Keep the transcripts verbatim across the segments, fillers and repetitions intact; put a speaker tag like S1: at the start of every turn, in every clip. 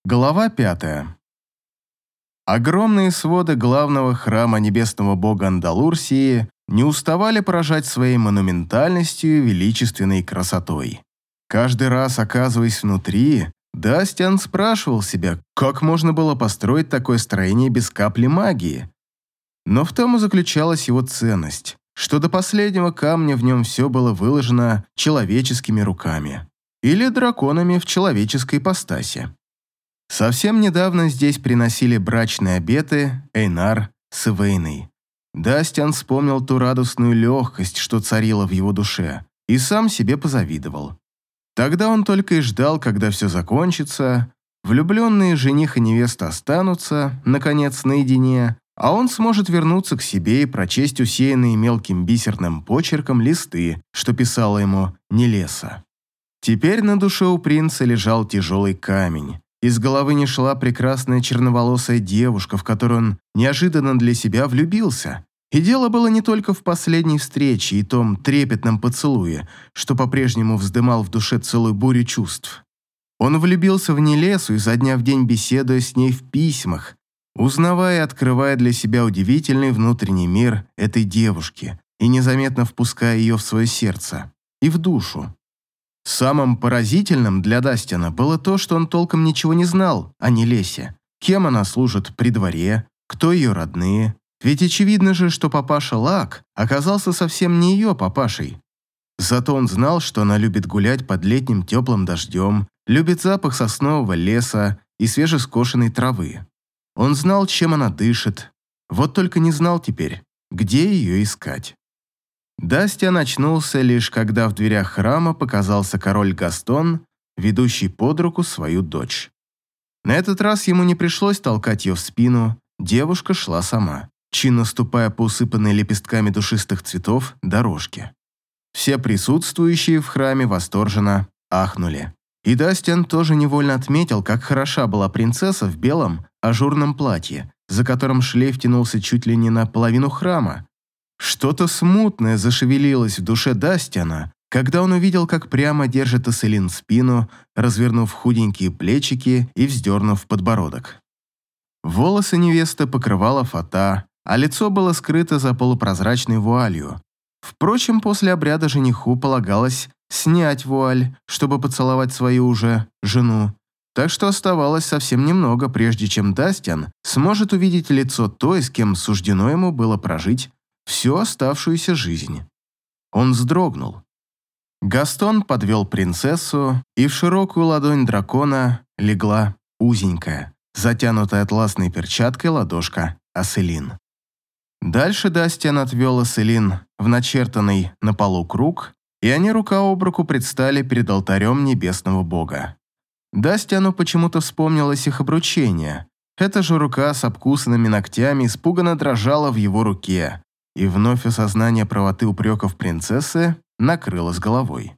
S1: Глава пятая. Огромные своды главного храма небесного бога Андалурсии не уставали поражать своей монументальностью и величественной красотой. Каждый раз, оказываясь внутри, Дастиан спрашивал себя, как можно было построить такое строение без капли магии. Но в том и заключалась его ценность, что до последнего камня в нем все было выложено человеческими руками или драконами в человеческой ипостаси. Совсем недавно здесь приносили брачные обеты Эйнар с Ивейной. Дастиан вспомнил ту радостную легкость, что царила в его душе, и сам себе позавидовал. Тогда он только и ждал, когда все закончится, влюбленные жених и невеста останутся, наконец, наедине, а он сможет вернуться к себе и прочесть усеянные мелким бисерным почерком листы, что писала ему Нелеса. Теперь на душе у принца лежал тяжелый камень. Из головы не шла прекрасная черноволосая девушка, в которую он неожиданно для себя влюбился. И дело было не только в последней встрече и том трепетном поцелуе, что по-прежнему вздымал в душе целую бурю чувств. Он влюбился в Нелесу, изо дня в день беседуя с ней в письмах, узнавая и открывая для себя удивительный внутренний мир этой девушки и незаметно впуская ее в свое сердце и в душу. Самым поразительным для Дастиана было то, что он толком ничего не знал о Нелесе. Кем она служит при дворе, кто ее родные. Ведь очевидно же, что папаша Лак оказался совсем не ее папашей. Зато он знал, что она любит гулять под летним теплым дождем, любит запах соснового леса и свежескошенной травы. Он знал, чем она дышит, вот только не знал теперь, где ее искать. Дастиан очнулся лишь когда в дверях храма показался король Гастон, ведущий под руку свою дочь. На этот раз ему не пришлось толкать ее в спину, девушка шла сама, чинно ступая по усыпанной лепестками душистых цветов дорожке. Все присутствующие в храме восторженно ахнули. И Дастиан тоже невольно отметил, как хороша была принцесса в белом ажурном платье, за которым шлейф тянулся чуть ли не на половину храма. Что-то смутное зашевелилось в душе Дастиана, когда он увидел, как прямо держит Эсселин спину, развернув худенькие плечики и вздернув подбородок. Волосы невесты покрывала фата, а лицо было скрыто за полупрозрачной вуалью. Впрочем, после обряда жениху полагалось снять вуаль, чтобы поцеловать свою уже жену, так что оставалось совсем немного, прежде чем Дастиан сможет увидеть лицо той, с кем суждено ему было прожить всю оставшуюся жизнь. Он вздрогнул. Гастон подвел принцессу, и в широкую ладонь дракона легла узенькая, затянутая атласной перчаткой ладошка Эсселин. Дальше Дастиан отвел Эсселин в начертанный на полу круг, и они рука об руку предстали перед алтарем небесного бога. Дастиану почему-то вспомнилось их обручение. Эта же рука с обкусанными ногтями испуганно дрожала в его руке, и вновь осознание правоты упреков принцессы накрыло с головой.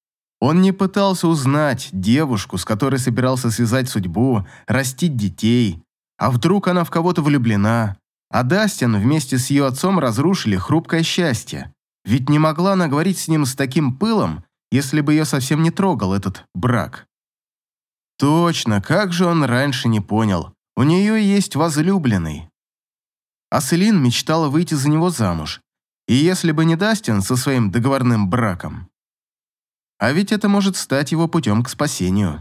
S1: Он не пытался узнать девушку, с которой собирался связать судьбу, растить детей, а вдруг она в кого-то влюблена, а Дастиан вместе с ее отцом разрушили хрупкое счастье, ведь не могла она говорить с ним с таким пылом, если бы ее совсем не трогал этот брак. Точно, как же он раньше не понял, у нее есть возлюбленный. Эсселин мечтала выйти за него замуж, и если бы не Дастиан со своим договорным браком. А ведь это может стать его путем к спасению.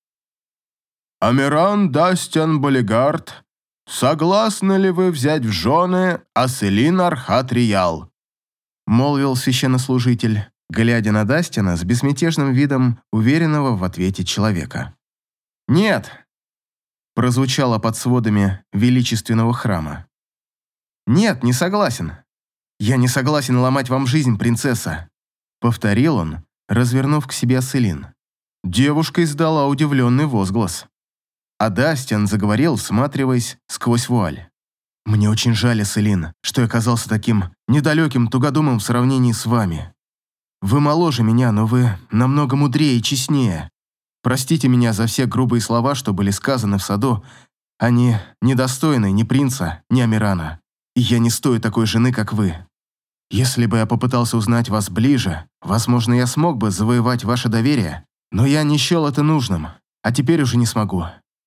S1: «Амиран Дастиан Болигард, согласны ли вы взять в жены Эсселин Архат-Риял?» молвил священнослужитель, глядя на Дастиана с безмятежным видом уверенного в ответе человека. «Нет!» прозвучало под сводами величественного храма. «Нет, не согласен. Я не согласен ломать вам жизнь, принцесса», повторил он, развернув к себе Эсселин. Девушка издала удивленный возглас. А Дастиан заговорил, всматриваясь сквозь вуаль. «Мне очень жаль, Эсселин, что я оказался таким недалеким тугодумом в сравнении с вами. Вы моложе меня, но вы намного мудрее и честнее. Простите меня за все грубые слова, что были сказаны в саду. Они недостойны ни принца, ни Амирана. И я не стою такой жены, как вы. Если бы я попытался узнать вас ближе, возможно, я смог бы завоевать ваше доверие, но я не счел это нужным, а теперь уже не смогу.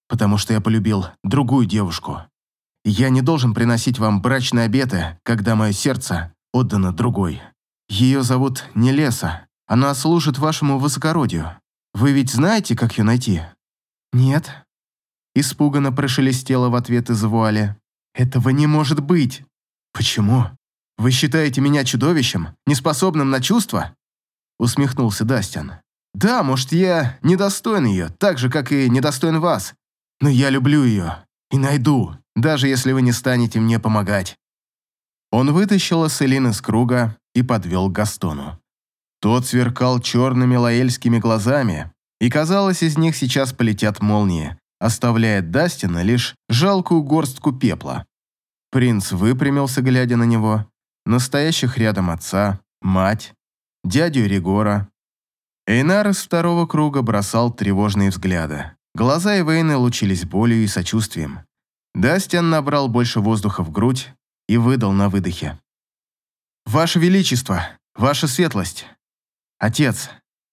S1: потому что я полюбил другую девушку. Я не должен приносить вам брачные обеты, когда мое сердце отдано другой. Ее зовут Нелеса. Она служит вашему высокородию. Вы ведь знаете, как ее найти?» «Нет», – испуганно прошелестело в ответ из вуали. «Этого не может быть!» «Почему? Вы считаете меня чудовищем, неспособным на чувства?» Усмехнулся Дастин. «Да, может, я недостоин ее, так же, как и недостоин вас. Но я люблю ее и найду, даже если вы не станете мне помогать». Он вытащил Асселин из круга и подвел к Гастону. Тот сверкал черными лаэльскими глазами, и, казалось, из них сейчас полетят молнии, оставляя Дастина лишь жалкую горстку пепла. Принц выпрямился, глядя на него, настоящих рядом отца, мать, дядю Ригора. Эйнар из второго круга бросал тревожные взгляды. Глаза Эвейны лучились болью и сочувствием. Дастин набрал больше воздуха в грудь и выдал на выдохе. «Ваше Величество, Ваша Светлость, Отец,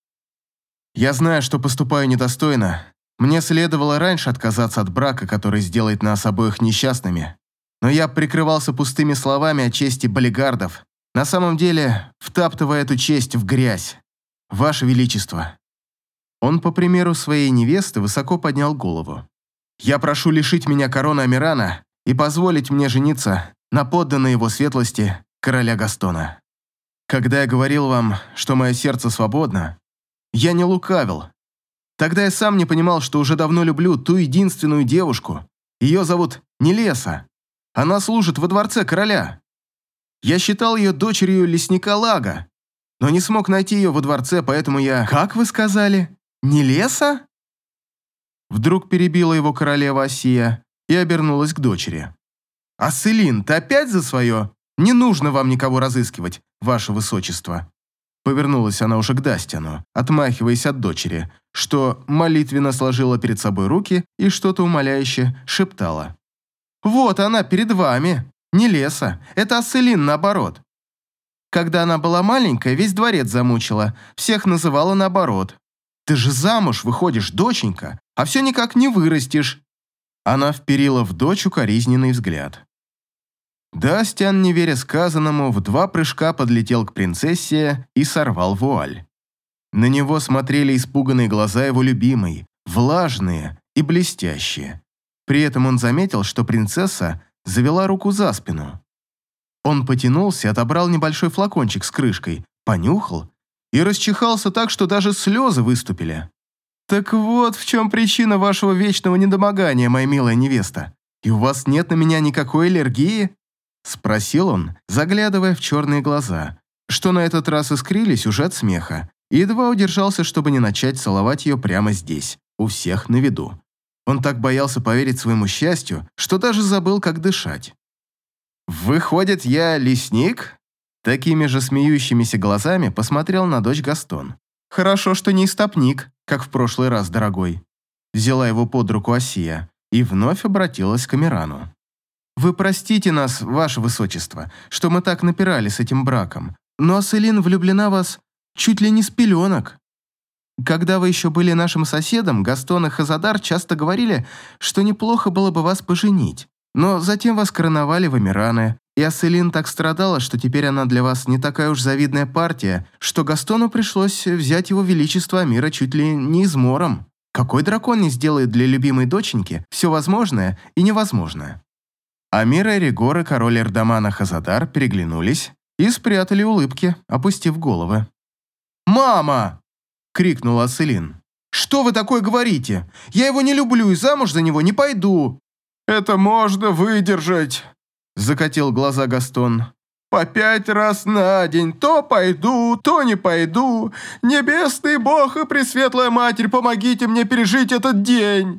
S1: я знаю, что поступаю недостойно. Мне следовало раньше отказаться от брака, который сделает нас обоих несчастными. Но я прикрывался пустыми словами о чести болигардов, на самом деле втаптывая эту честь в грязь. Ваше Величество». Он, по примеру своей невесты, высоко поднял голову. «Я прошу лишить меня короны Амирана и позволить мне жениться на подданной его светлости короля Гастона. Когда я говорил вам, что мое сердце свободно, я не лукавил. Тогда я сам не понимал, что уже давно люблю ту единственную девушку. Ее зовут Нелеса. Она служит во дворце короля. Я считал ее дочерью лесника Лага, но не смог найти ее во дворце, поэтому я... Как вы сказали? Нелеса? Вдруг перебила его королева Осия и обернулась к дочери. «Асселин, ты опять за свое? Не нужно вам никого разыскивать, ваше высочество». Повернулась она уже к Дастину, отмахиваясь от дочери, что молитвенно сложила перед собой руки и что-то умоляюще шептала. «Вот она перед вами, Нелеса, это Асселин наоборот. Когда она была маленькая, весь дворец замучила, всех называла наоборот. Ты же замуж выходишь, доченька, а все никак не вырастешь». Она вперила в дочь укоризненный взгляд. Дастин, не веря сказанному, в два прыжка подлетел к принцессе и сорвал вуаль. На него смотрели испуганные глаза его любимой, влажные и блестящие. При этом он заметил, что принцесса завела руку за спину. Он потянулся, отобрал небольшой флакончик с крышкой, понюхал и расчихался так, что даже слезы выступили. «Так вот в чем причина вашего вечного недомогания, моя милая невеста. И у вас нет на меня никакой аллергии?» Спросил он, заглядывая в черные глаза, что на этот раз искрились уже от смеха, и едва удержался, чтобы не начать целовать ее прямо здесь, у всех на виду. Он так боялся поверить своему счастью, что даже забыл, как дышать. «Выходит, я лесник?» Такими же смеющимися глазами посмотрел на дочь Гастон. «Хорошо, что не истопник, как в прошлый раз, дорогой». Взяла его под руку Осия и вновь обратилась к Амирану. «Вы простите нас, ваше высочество, что мы так напирали с этим браком, но Асселин влюблена в вас чуть ли не с пеленок. Когда вы еще были нашим соседом, Гастон и Хазадар часто говорили, что неплохо было бы вас поженить. Но затем вас короновали в Амираны, и Асселин так страдала, что теперь она для вас не такая уж завидная партия, что Гастону пришлось взять его величество Амира чуть ли не измором. Какой дракон не сделает для любимой доченьки все возможное и невозможное?» Амира, Ригор и король Эрдамана Хазадар переглянулись и спрятали улыбки, опустив головы. «Мама!» — крикнула Асселин. «Что вы такое говорите? Я его не люблю и замуж за него не пойду!» «Это можно выдержать!» — закатил глаза Гастон. «По пять раз на день то пойду, то не пойду. Небесный бог и пресветлая матерь, помогите мне пережить этот день!»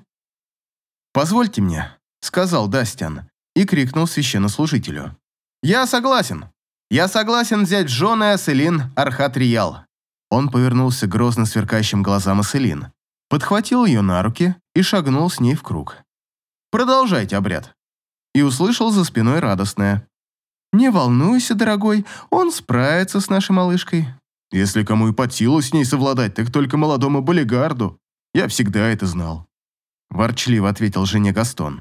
S1: «Позвольте мне», — сказал Дастин и крикнул священнослужителю. «Я согласен. Я согласен взять в жены Асселин Архат-Риял». Он повернулся к грозно сверкающим глазам Асселин, подхватил ее на руки и шагнул с ней в круг. «Продолжайте обряд». И услышал за спиной радостное: «Не волнуйся, дорогой, он справится с нашей малышкой. Если кому и под силу с ней совладать, так только молодому болигарду. Я всегда это знал». – ворчливо ответил жене Гастон.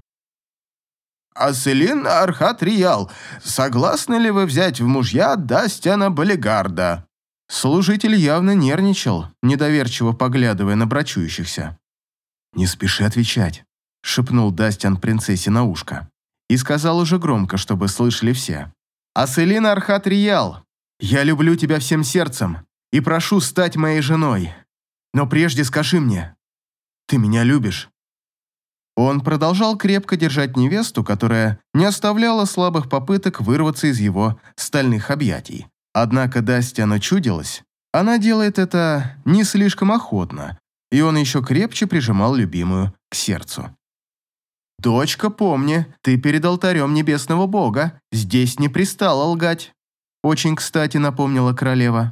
S2: «Аселин Архат Риял, согласны ли вы взять в мужья Дастиана Балигарда?»
S1: Служитель явно нервничал, недоверчиво поглядывая на брачующихся. «Не спеши отвечать», – шепнул Дастиан принцессе на ушко. И сказал уже громко, чтобы слышали все. «Аселин Архат Риял, я люблю тебя всем сердцем и прошу стать моей женой. Но прежде скажи мне, ты меня любишь?» Он продолжал крепко держать невесту, которая не оставляла слабых попыток вырваться из его стальных объятий. Однако Дастиану чудилось, она делает это не слишком охотно, и он еще крепче прижимал любимую к сердцу. «Дочка, помни, ты перед алтарем небесного бога, здесь не пристала лгать», очень кстати напомнила королева.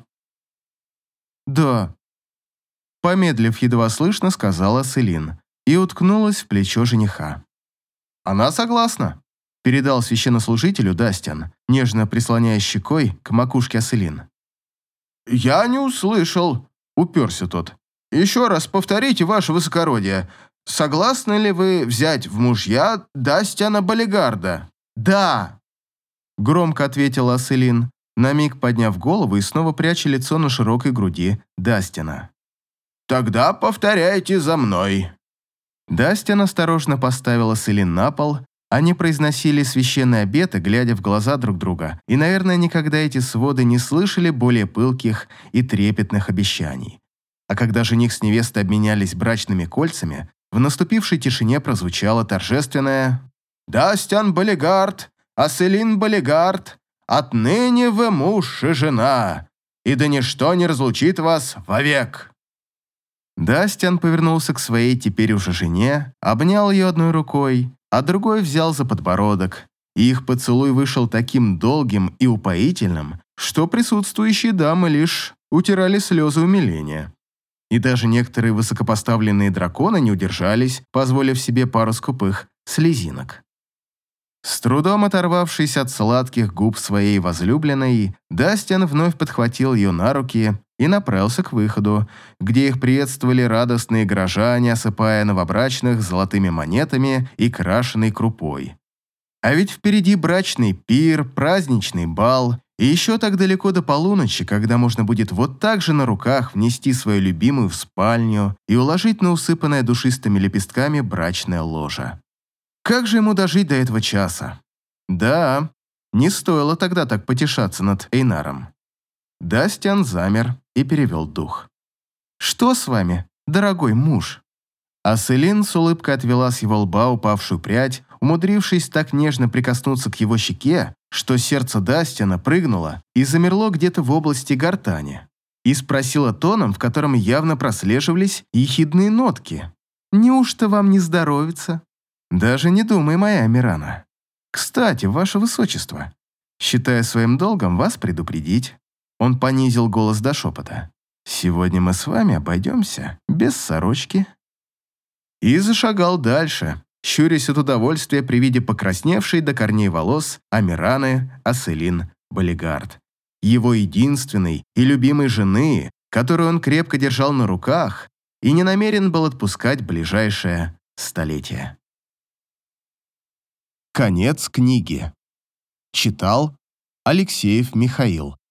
S1: «Да», помедлив едва слышно, сказала Селин и уткнулась в плечо жениха. «Она согласна», – передал священнослужителю Дастиан, нежно прислоняя щекой к макушке Аселин.
S2: «Я не услышал», – уперся тот. «Еще раз повторите, ваше высокородие, согласны ли вы взять в мужья Дастиана Балигарда?»
S1: «Да», – громко ответила Аселин, на миг подняв голову и снова пряча лицо на широкой груди Дастиана.
S2: «Тогда повторяйте за мной».
S1: Дастиан осторожно поставил Аселин на пол. Они произносили священные обеты, глядя в глаза друг друга, и, наверное, никогда эти своды не слышали более пылких и трепетных обещаний. А когда жених с невестой обменялись брачными кольцами, в наступившей тишине прозвучало торжественное «Дастиан Балигард, Аселин Балигард, отныне вы муж и жена, и да ничто не разлучит вас вовек». Дастиан повернулся к своей теперь уже жене, обнял ее одной рукой, а другой взял за подбородок, и их поцелуй вышел таким долгим и упоительным, что присутствующие дамы лишь утирали слезы умиления. И даже некоторые высокопоставленные драконы не удержались, позволив себе пару скупых слезинок. С трудом оторвавшись от сладких губ своей возлюбленной, Дастиан вновь подхватил ее на руки и направился к выходу, где их приветствовали радостные горожане, осыпая новобрачных золотыми монетами и крашеной крупой. А ведь впереди брачный пир, праздничный бал, и еще так далеко до полуночи, когда можно будет вот так же на руках внести свою любимую в спальню и уложить на усыпанное душистыми лепестками брачное ложе. Как же ему дожить до этого часа? Да, не стоило тогда так потешаться над Эйнаром. Дастиан замер и перевел дух. «Что с вами, дорогой муж?» Аселин с улыбкой отвела с его лба упавшую прядь, умудрившись так нежно прикоснуться к его щеке, что сердце Дастиана прыгнуло и замерло где-то в области гортани, и спросила тоном, в котором явно прослеживались ехидные нотки. «Неужто вам не здоровится?» «Даже не думай, моя Мирана. Кстати, ваше высочество, считая своим долгом вас предупредить». Он понизил голос до шепота. «Сегодня мы с вами обойдемся без сорочки». И зашагал дальше, щурясь от удовольствия при виде покрасневшей до корней волос Амираны Аселин Балигард, его единственной и любимой жены, которую он крепко держал на руках и не намерен был отпускать в ближайшее столетие. Конец книги. Читал Алексеев Михаил.